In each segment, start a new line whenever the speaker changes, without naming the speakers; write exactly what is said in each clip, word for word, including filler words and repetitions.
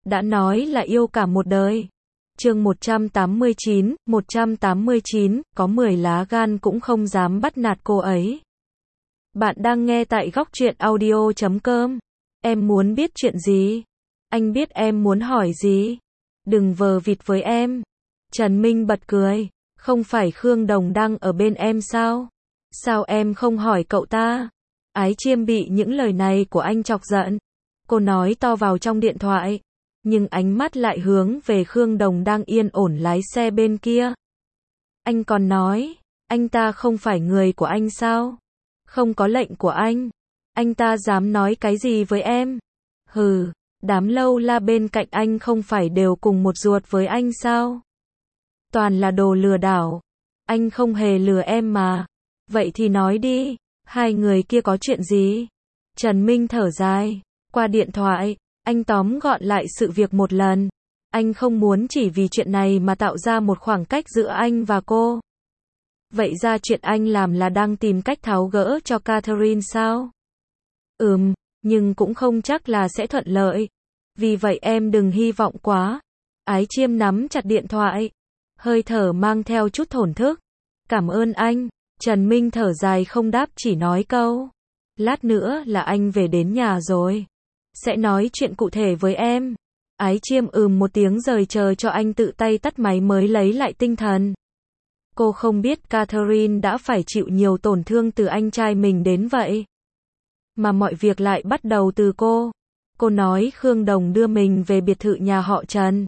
đã nói là yêu cả một đời. Chương một trăm tám mươi chín, một trăm tám mươi chín, có mười lá gan cũng không dám bắt nạt cô ấy. Bạn đang nghe tại góc truyện audio chấm com. Em muốn biết chuyện gì? Anh biết em muốn hỏi gì? Đừng vờ vịt với em. Trần Minh bật cười. Không phải Khương Đồng đang ở bên em sao? Sao em không hỏi cậu ta? Ái Chiêm bị những lời này của anh chọc giận. Cô nói to vào trong điện thoại. Nhưng ánh mắt lại hướng về Khương Đồng đang yên ổn lái xe bên kia. Anh còn nói, anh ta không phải người của anh sao? Không có lệnh của anh. Anh ta dám nói cái gì với em? Hừ, đám lâu la bên cạnh anh không phải đều cùng một ruột với anh sao? Toàn là đồ lừa đảo. Anh không hề lừa em mà. Vậy thì nói đi, hai người kia có chuyện gì? Trần Minh thở dài. Qua điện thoại, anh tóm gọn lại sự việc một lần. Anh không muốn chỉ vì chuyện này mà tạo ra một khoảng cách giữa anh và cô. Vậy ra chuyện anh làm là đang tìm cách tháo gỡ cho Catherine sao? Ừm, nhưng cũng không chắc là sẽ thuận lợi. Vì vậy em đừng hy vọng quá. Ái Chiêm nắm chặt điện thoại. Hơi thở mang theo chút thổn thức. Cảm ơn anh. Trần Minh thở dài không đáp, chỉ nói câu. Lát nữa là anh về đến nhà rồi. Sẽ nói chuyện cụ thể với em. Ái Chiêm ừm một tiếng rồi chờ cho anh tự tay tắt máy mới lấy lại tinh thần. Cô không biết Catherine đã phải chịu nhiều tổn thương từ anh trai mình đến vậy. Mà mọi việc lại bắt đầu từ cô. Cô nói Khương Đồng đưa mình về biệt thự nhà họ Trần.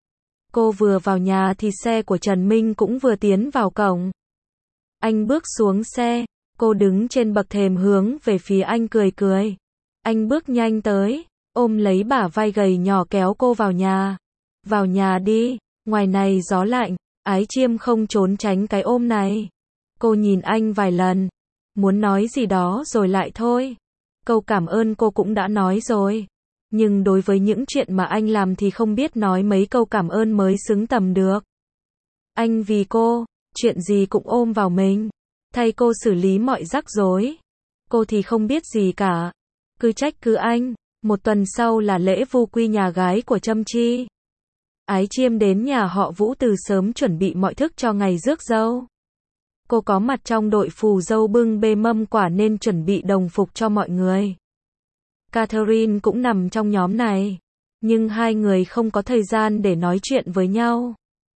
Cô vừa vào nhà thì xe của Trần Minh cũng vừa tiến vào cổng. Anh bước xuống xe, cô đứng trên bậc thềm hướng về phía anh cười cười. Anh bước nhanh tới, ôm lấy bả vai gầy nhỏ kéo cô vào nhà. Vào nhà đi, ngoài này gió lạnh. Ái Chiêm không trốn tránh cái ôm này. Cô nhìn anh vài lần, muốn nói gì đó rồi lại thôi. Câu cảm ơn cô cũng đã nói rồi. Nhưng đối với những chuyện mà anh làm thì không biết nói mấy câu cảm ơn mới xứng tầm được. Anh vì cô, chuyện gì cũng ôm vào mình. Thay cô xử lý mọi rắc rối. Cô thì không biết gì cả. Cứ trách cứ anh. Một tuần sau là lễ vu quy nhà gái của Trâm Chi. Ái Chiêm đến nhà họ Vũ từ sớm chuẩn bị mọi thức cho ngày rước dâu. Cô có mặt trong đội phù dâu bưng bê mâm quả nên chuẩn bị đồng phục cho mọi người. Catherine cũng nằm trong nhóm này. Nhưng hai người không có thời gian để nói chuyện với nhau.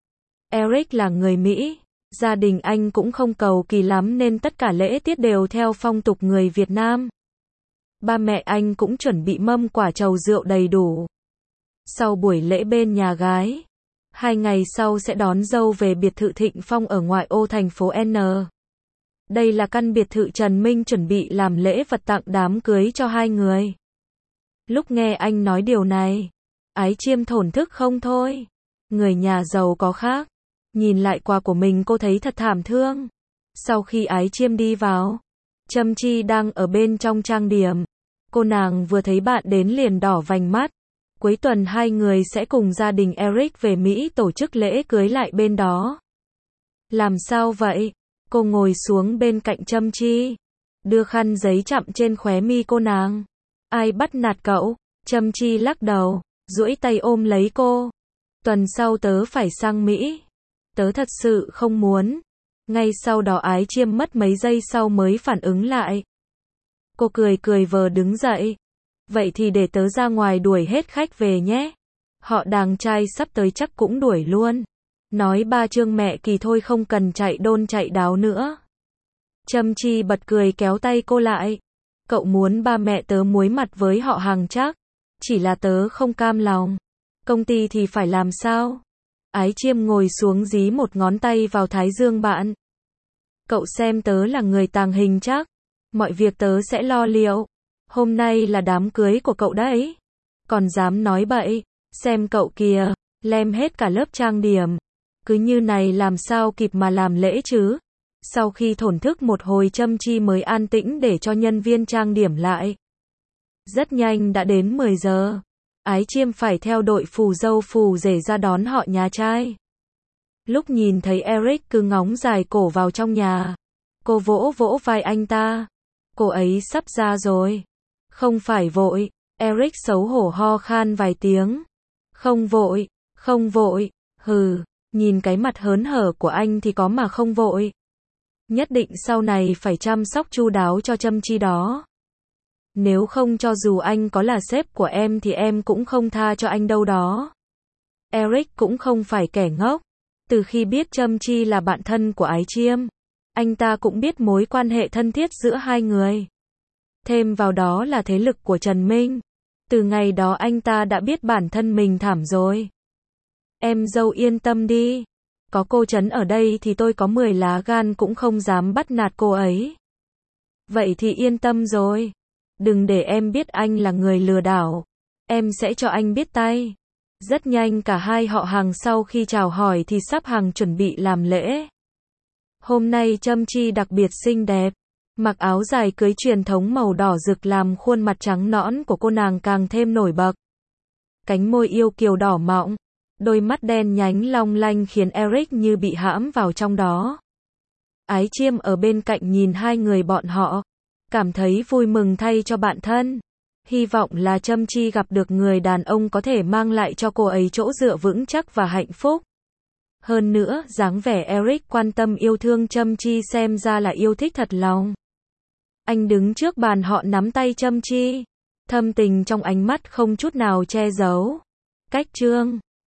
Eric là người Mỹ. Gia đình anh cũng không cầu kỳ lắm nên tất cả lễ tiết đều theo phong tục người Việt Nam. Ba mẹ anh cũng chuẩn bị mâm quả trầu rượu đầy đủ. Sau buổi lễ bên nhà gái, hai ngày sau sẽ đón dâu về biệt thự Thịnh Phong ở ngoại ô thành phố N. Đây là căn biệt thự Trần Minh chuẩn bị làm lễ vật tặng đám cưới cho hai người. Lúc nghe anh nói điều này, Ái Chiêm thổn thức không thôi. Người nhà giàu có khác. Nhìn lại quà của mình cô thấy thật thảm thương. Sau khi Ái Chiêm đi vào, Trâm Chi đang ở bên trong trang điểm. Cô nàng vừa thấy bạn đến liền đỏ vành mắt. Cuối tuần hai người sẽ cùng gia đình Eric về Mỹ tổ chức lễ cưới lại bên đó. Làm sao vậy? Cô ngồi xuống bên cạnh Trâm Chi. Đưa khăn giấy chặm trên khóe mi cô nàng. Ai bắt nạt cậu? Trâm Chi lắc đầu, duỗi tay ôm lấy cô. Tuần sau tớ phải sang Mỹ. Tớ thật sự không muốn. Ngay sau đó Ái Chiêm mất mấy giây sau mới phản ứng lại. Cô cười cười vờ đứng dậy. Vậy thì để tớ ra ngoài đuổi hết khách về nhé. Họ đàng trai sắp tới chắc cũng đuổi luôn. Nói ba chương mẹ kỳ thôi không cần chạy đôn chạy đáo nữa. Trâm Chi bật cười kéo tay cô lại. Cậu muốn ba mẹ tớ muối mặt với họ hàng chắc. Chỉ là tớ không cam lòng. Công ty thì phải làm sao? Ái Chiêm ngồi xuống dí một ngón tay vào thái dương bạn. Cậu xem tớ là người tàng hình chắc. Mọi việc tớ sẽ lo liệu. Hôm nay là đám cưới của cậu đấy. Còn dám nói bậy. Xem cậu kìa. Lem hết cả lớp trang điểm. Cứ như này làm sao kịp mà làm lễ chứ. Sau khi thổn thức một hồi Trâm Chi mới an tĩnh để cho nhân viên trang điểm lại. Rất nhanh đã đến mười giờ. Ái Chiêm phải theo đội phù dâu phù rể ra đón họ nhà trai. Lúc nhìn thấy Eric cứ ngóng dài cổ vào trong nhà. Cô vỗ vỗ vai anh ta. Cô ấy sắp ra rồi. Không phải vội. Eric xấu hổ ho khan vài tiếng. Không vội, không vội, hừ, nhìn cái mặt hớn hở của anh thì có mà không vội. Nhất định sau này phải chăm sóc chu đáo cho Trâm Chi đó. Nếu không cho dù anh có là sếp của em thì em cũng không tha cho anh đâu đó. Eric cũng không phải kẻ ngốc. Từ khi biết Trâm Chi là bạn thân của Ái Chiêm, anh ta cũng biết mối quan hệ thân thiết giữa hai người. Thêm vào đó là thế lực của Trần Minh. Từ ngày đó anh ta đã biết bản thân mình thảm rồi. Em dâu yên tâm đi. Có cô Trấn ở đây thì tôi có mười lá gan cũng không dám bắt nạt cô ấy. Vậy thì yên tâm rồi. Đừng để em biết anh là người lừa đảo. Em sẽ cho anh biết tay. Rất nhanh cả hai họ hàng sau khi chào hỏi thì sắp hàng chuẩn bị làm lễ. Hôm nay Trâm Chi đặc biệt xinh đẹp. Mặc áo dài cưới truyền thống màu đỏ rực làm khuôn mặt trắng nõn của cô nàng càng thêm nổi bật. Cánh môi yêu kiều đỏ mọng, đôi mắt đen nhánh long lanh khiến Eric như bị hãm vào trong đó. Ái Chiêm ở bên cạnh nhìn hai người bọn họ, cảm thấy vui mừng thay cho bạn thân. Hy vọng là Trâm Chi gặp được người đàn ông có thể mang lại cho cô ấy chỗ dựa vững chắc và hạnh phúc. Hơn nữa, dáng vẻ Eric quan tâm yêu thương Trâm Chi xem ra là yêu thích thật lòng. Anh đứng trước bàn họ nắm tay Trâm Chi, thâm tình trong ánh mắt không chút nào che giấu. Cách chương